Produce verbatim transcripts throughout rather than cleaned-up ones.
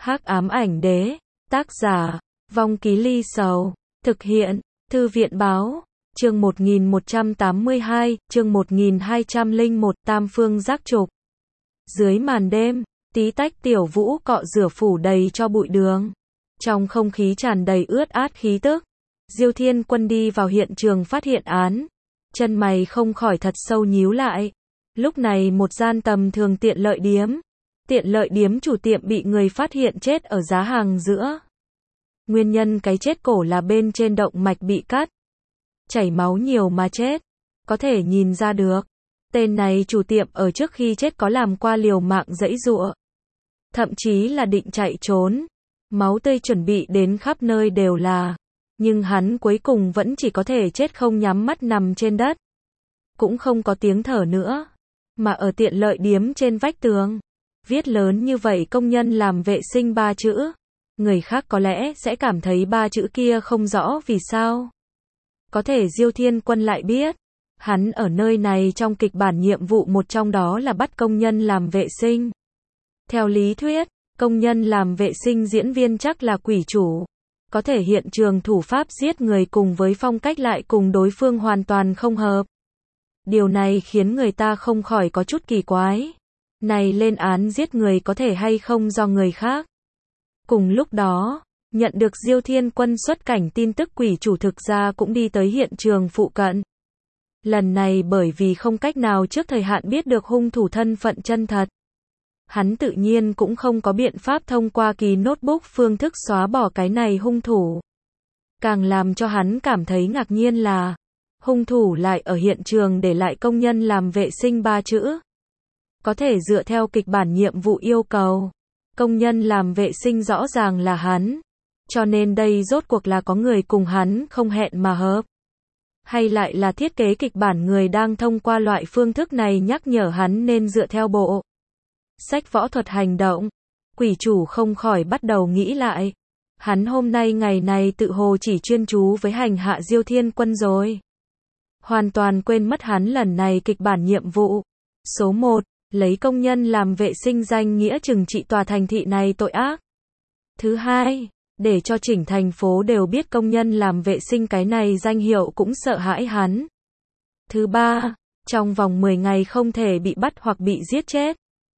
Hắc ám ảnh đế, tác giả, Vong Ký Ly Sầu, thực hiện, Thư viện báo, chương một nghìn một trăm tám mươi hai, chương một nghìn hai trăm lẻ một, Tam Phương Giác Trục. Dưới màn đêm, tí tách tiểu vũ cọ rửa phủ đầy cho bụi đường. Trong không khí tràn đầy ướt át khí tức, Diêu Thiên Quân đi vào hiện trường phát hiện án. Chân mày không khỏi thật sâu nhíu lại. Lúc này một gian tầm thường tiện lợi điếm. Tiện lợi điếm chủ tiệm bị người phát hiện chết ở giá hàng giữa. Nguyên nhân cái chết cổ là bên trên động mạch bị cắt. Chảy máu nhiều mà chết. Có thể nhìn ra được. Tên này chủ tiệm ở trước khi chết có làm qua liều mạng giãy giụa. Thậm chí là định chạy trốn. Máu tươi chuẩn bị đến khắp nơi đều là. Nhưng hắn cuối cùng vẫn chỉ có thể chết không nhắm mắt nằm trên đất. Cũng không có tiếng thở nữa. Mà ở tiện lợi điếm trên vách tường, viết lớn như vậy công nhân làm vệ sinh ba chữ. Người khác có lẽ sẽ cảm thấy ba chữ kia không rõ vì sao. Có thể Diêu Thiên Quân lại biết. Hắn ở nơi này trong kịch bản nhiệm vụ một trong đó là bắt công nhân làm vệ sinh. Theo lý thuyết, công nhân làm vệ sinh diễn viên chắc là quỷ chủ. Có thể hiện trường thủ pháp giết người cùng với phong cách lại cùng đối phương hoàn toàn không hợp. Điều này khiến người ta không khỏi có chút kỳ quái. Này lên án giết người có thể hay không do người khác. Cùng lúc đó, nhận được Diêu Thiên Quân xuất cảnh tin tức quỷ chủ thực ra cũng đi tới hiện trường phụ cận. Lần này bởi vì không cách nào trước thời hạn biết được hung thủ thân phận chân thật. Hắn tự nhiên cũng không có biện pháp thông qua ký notebook phương thức xóa bỏ cái này hung thủ. Càng làm cho hắn cảm thấy ngạc nhiên là, hung thủ lại ở hiện trường để lại công nhân làm vệ sinh ba chữ. Có thể dựa theo kịch bản nhiệm vụ yêu cầu, công nhân làm vệ sinh rõ ràng là hắn. Cho nên đây rốt cuộc là có người cùng hắn không hẹn mà hợp. Hay lại là thiết kế kịch bản người đang thông qua loại phương thức này nhắc nhở hắn nên dựa theo bộ sách võ thuật hành động. Quỷ chủ không khỏi bắt đầu nghĩ lại. Hắn hôm nay ngày này tự hồ chỉ chuyên chú với hành hạ Diêu Thiên Quân rồi. Hoàn toàn quên mất hắn lần này kịch bản nhiệm vụ. Số một, lấy công nhân làm vệ sinh danh nghĩa trừng trị tòa thành thị này tội ác. Thứ hai, để cho chỉnh thành phố đều biết công nhân làm vệ sinh cái này danh hiệu cũng sợ hãi hắn. Thứ ba, trong vòng mười ngày không thể bị bắt hoặc bị giết chết.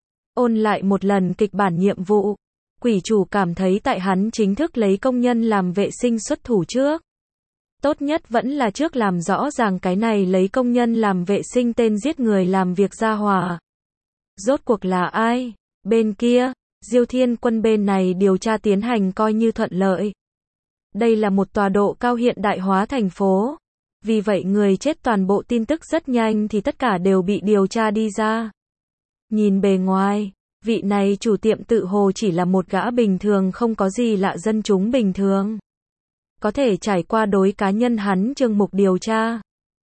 Ôn lại một lần kịch bản nhiệm vụ. Quỷ chủ cảm thấy tại hắn chính thức lấy công nhân làm vệ sinh xuất thủ trước. Tốt nhất vẫn là trước làm rõ ràng cái này lấy công nhân làm vệ sinh tên giết người làm việc ra hỏa. Rốt cuộc là ai? Bên kia, Diêu Thiên Quân bên này điều tra tiến hành coi như thuận lợi. Đây là một tọa độ cao hiện đại hóa thành phố. Vì vậy người chết toàn bộ tin tức rất nhanh thì tất cả đều bị điều tra đi ra. Nhìn bề ngoài, vị này chủ tiệm tự hồ chỉ là một gã bình thường không có gì lạ dân chúng bình thường. Có thể trải qua đối cá nhân hắn chương mục điều tra.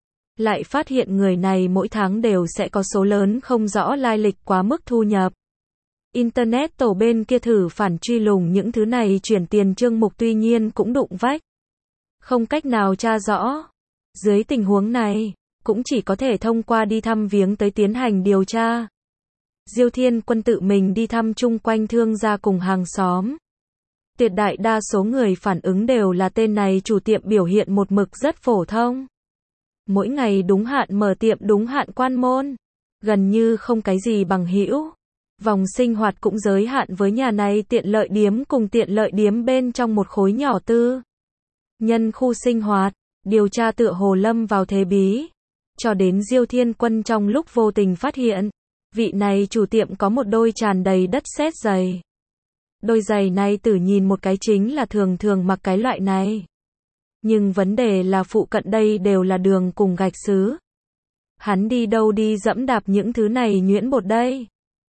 Lại phát hiện người này mỗi tháng đều sẽ có số lớn không rõ lai lịch quá mức thu nhập. Internet tổ bên kia thử phản truy lùng những thứ này chuyển tiền chương mục tuy nhiên cũng đụng vách. Không cách nào tra rõ. Dưới tình huống này, cũng chỉ có thể thông qua đi thăm viếng tới tiến hành điều tra. Diêu Thiên Quân tự mình đi thăm chung quanh thương gia cùng hàng xóm. Tuyệt đại đa số người phản ứng đều là tên này chủ tiệm biểu hiện một mực rất phổ thông. Mỗi ngày đúng hạn mở tiệm đúng hạn quan môn. Gần như không cái gì bằng hữu. Vòng sinh hoạt cũng giới hạn với nhà này tiện lợi điếm cùng tiện lợi điếm bên trong một khối nhỏ tư. Nhân khu sinh hoạt, điều tra tựa hồ lâm vào thế bí. Cho đến Diêu Thiên Quân trong lúc vô tình phát hiện. Vị này chủ tiệm có một đôi tràn đầy đất sét giày. Đôi giày này tự nhìn một cái chính là thường thường mặc cái loại này. Nhưng vấn đề là phụ cận đây đều là đường cùng gạch xứ. Hắn đi đâu đi dẫm đạp những thứ này nhuyễn bột đây.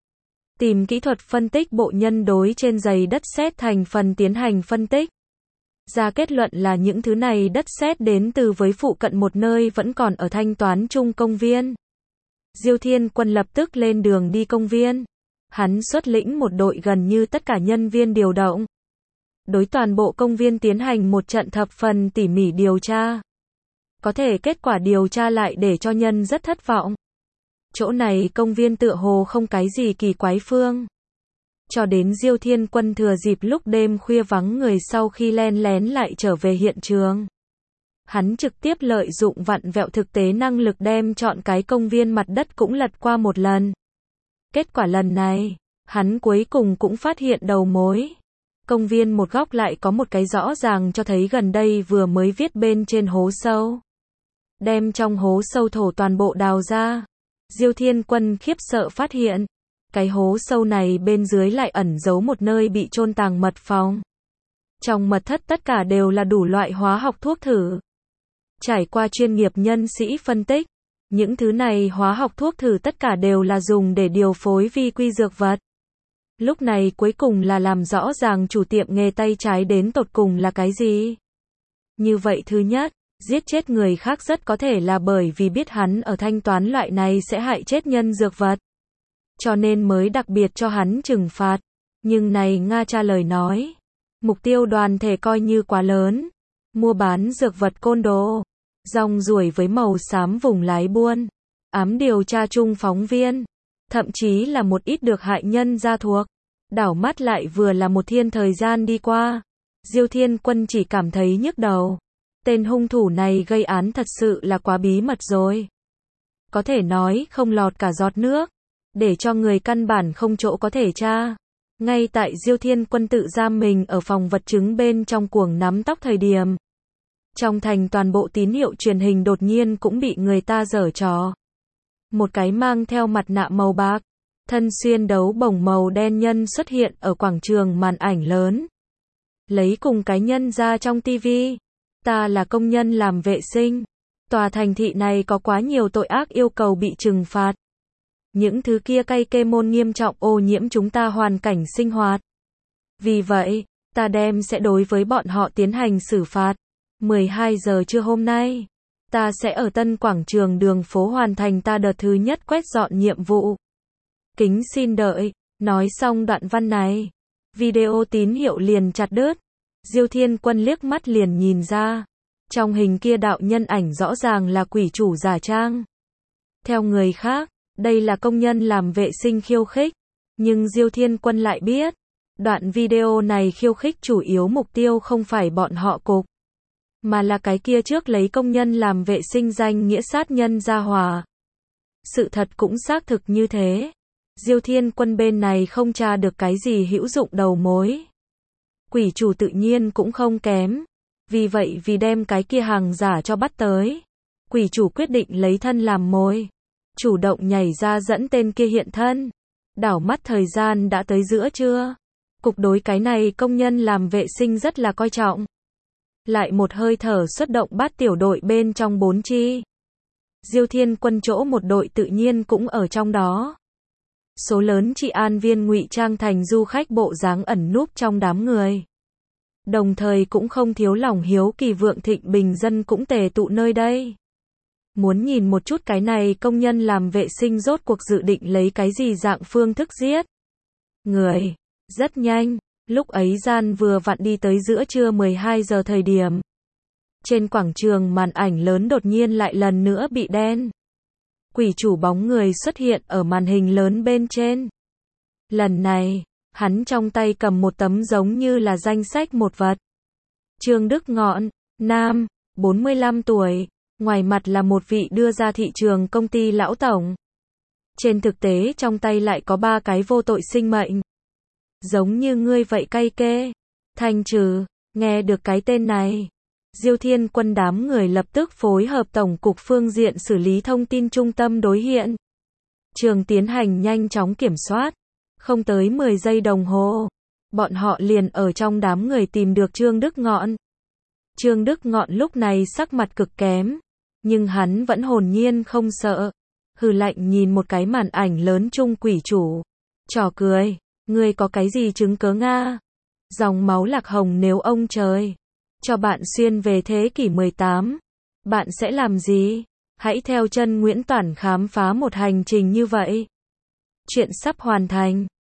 Tìm kỹ thuật phân tích bộ nhân đối trên giày đất sét thành phần tiến hành phân tích. Ra kết luận là những thứ này đất sét đến từ với phụ cận một nơi vẫn còn ở thanh toán chung công viên. Diêu Thiên Quân lập tức lên đường đi công viên. Hắn xuất lĩnh một đội gần như tất cả nhân viên điều động. Đối toàn bộ công viên tiến hành một trận thập phần tỉ mỉ điều tra. Có thể kết quả điều tra lại để cho nhân rất thất vọng. Chỗ này công viên tựa hồ không cái gì kỳ quái phương. Cho đến Diêu Thiên Quân thừa dịp lúc đêm khuya vắng người sau khi len lén lại trở về hiện trường. Hắn trực tiếp lợi dụng vặn vẹo thực tế năng lực đem chọn cái công viên mặt đất cũng lật qua một lần. Kết quả lần này, hắn cuối cùng cũng phát hiện đầu mối. Công viên một góc lại có một cái rõ ràng cho thấy gần đây vừa mới viết bên trên hố sâu. Đem trong hố sâu thổ toàn bộ đào ra. Diêu Thiên Quân khiếp sợ phát hiện, cái hố sâu này bên dưới lại ẩn giấu một nơi bị chôn tàng mật phòng. Trong mật thất tất cả đều là đủ loại hóa học thuốc thử. Trải qua chuyên nghiệp nhân sĩ phân tích, những thứ này hóa học thuốc thử tất cả đều là dùng để điều phối vi quy dược vật. Lúc này cuối cùng là làm rõ ràng chủ tiệm nghề tay trái đến tột cùng là cái gì. Như vậy thứ nhất, giết chết người khác rất có thể là bởi vì biết hắn ở thanh toán loại này sẽ hại chết nhân dược vật. Cho nên mới đặc biệt cho hắn trừng phạt. Nhưng này Nga trả lời nói. Mục tiêu đoàn thể coi như quá lớn. Mua bán dược vật côn đồ. Rong ruổi với màu xám vùng lái buôn. Ám điều tra chung phóng viên. Thậm chí là một ít được hại nhân gia thuộc. Đảo mắt lại vừa là một thiên thời gian đi qua. Diêu Thiên Quân chỉ cảm thấy nhức đầu. Tên hung thủ này gây án thật sự là quá bí mật rồi. Có thể nói không lọt cả giọt nước. Để cho người căn bản không chỗ có thể tra. Ngay tại Diêu Thiên Quân tự giam mình ở phòng vật chứng bên trong cuồng nắm tóc thời điểm. Trong thành toàn bộ tín hiệu truyền hình đột nhiên cũng bị người ta giở trò. Một cái mang theo mặt nạ màu bạc, thân xuyên đấu bổng màu đen nhân xuất hiện ở quảng trường màn ảnh lớn. Lấy cùng cái nhân ra trong tivi. Ta là công nhân làm vệ sinh. Tòa thành thị này có quá nhiều tội ác yêu cầu bị trừng phạt. Những thứ kia cay kê môn nghiêm trọng ô nhiễm chúng ta hoàn cảnh sinh hoạt. Vì vậy, ta đem sẽ đối với bọn họ tiến hành xử phạt. mười hai giờ trưa hôm nay, ta sẽ ở Tân Quảng Trường đường phố hoàn thành ta đợt thứ nhất quét dọn nhiệm vụ. Kính xin đợi. Nói xong đoạn văn này, video tín hiệu liền chặt đứt. Diêu Thiên Quân liếc mắt liền nhìn ra. Trong hình kia đạo nhân ảnh rõ ràng là quỷ chủ giả trang. Theo người khác, đây là công nhân làm vệ sinh khiêu khích. Nhưng Diêu Thiên Quân lại biết, đoạn video này khiêu khích chủ yếu mục tiêu không phải bọn họ cục, mà là cái kia trước lấy công nhân làm vệ sinh danh nghĩa sát nhân ra hòa. Sự thật cũng xác thực như thế. Diêu Thiên Quân bên này không tra được cái gì hữu dụng đầu mối. Quỷ chủ tự nhiên cũng không kém. Vì vậy vì đem cái kia hàng giả cho bắt tới, quỷ chủ quyết định lấy thân làm mồi. Chủ động nhảy ra dẫn tên kia hiện thân. Đảo mắt thời gian đã tới giữa trưa. Cục đối cái này công nhân làm vệ sinh rất là coi trọng. Lại một hơi thở xuất động bắt tiểu đội bên trong bốn chi. Diêu Thiên Quân chỗ một đội tự nhiên cũng ở trong đó. Số lớn trị an viên ngụy trang thành du khách bộ dáng ẩn núp trong đám người. Đồng thời cũng không thiếu lòng hiếu kỳ vượng thịnh bình dân cũng tề tụ nơi đây. Muốn nhìn một chút cái này công nhân làm vệ sinh rốt cuộc dự định lấy cái gì dạng phương thức giết người. Rất nhanh, lúc ấy gian vừa vặn đi tới giữa trưa mười hai giờ thời điểm. Trên quảng trường màn ảnh lớn đột nhiên lại lần nữa bị đen. Quỷ chủ bóng người xuất hiện ở màn hình lớn bên trên. Lần này, hắn trong tay cầm một tấm giống như là danh sách một vật. Trương Đức Ngọn, nam, bốn mươi lăm tuổi, ngoài mặt là một vị đưa ra thị trường công ty lão tổng. Trên thực tế trong tay lại có ba cái vô tội sinh mệnh. Giống như ngươi vậy cay kê. Thanh trừ, nghe được cái tên này. Diêu Thiên Quân đám người lập tức phối hợp Tổng cục phương diện xử lý thông tin trung tâm đối hiện. Trường tiến hành nhanh chóng kiểm soát. Không tới mười giây đồng hồ. Bọn họ liền ở trong đám người tìm được Trương Đức Ngọn. Trương Đức Ngọn lúc này sắc mặt cực kém. Nhưng hắn vẫn hồn nhiên không sợ. Hừ lạnh nhìn một cái màn ảnh lớn chung quỷ chủ. Trò cười. Ngươi có cái gì chứng cớ Nga? Dòng máu lạc hồng nếu ông trời cho bạn xuyên về thế kỷ mười tám, bạn sẽ làm gì? Hãy theo chân Nguyễn Toản khám phá một hành trình như vậy. Chuyện sắp hoàn thành.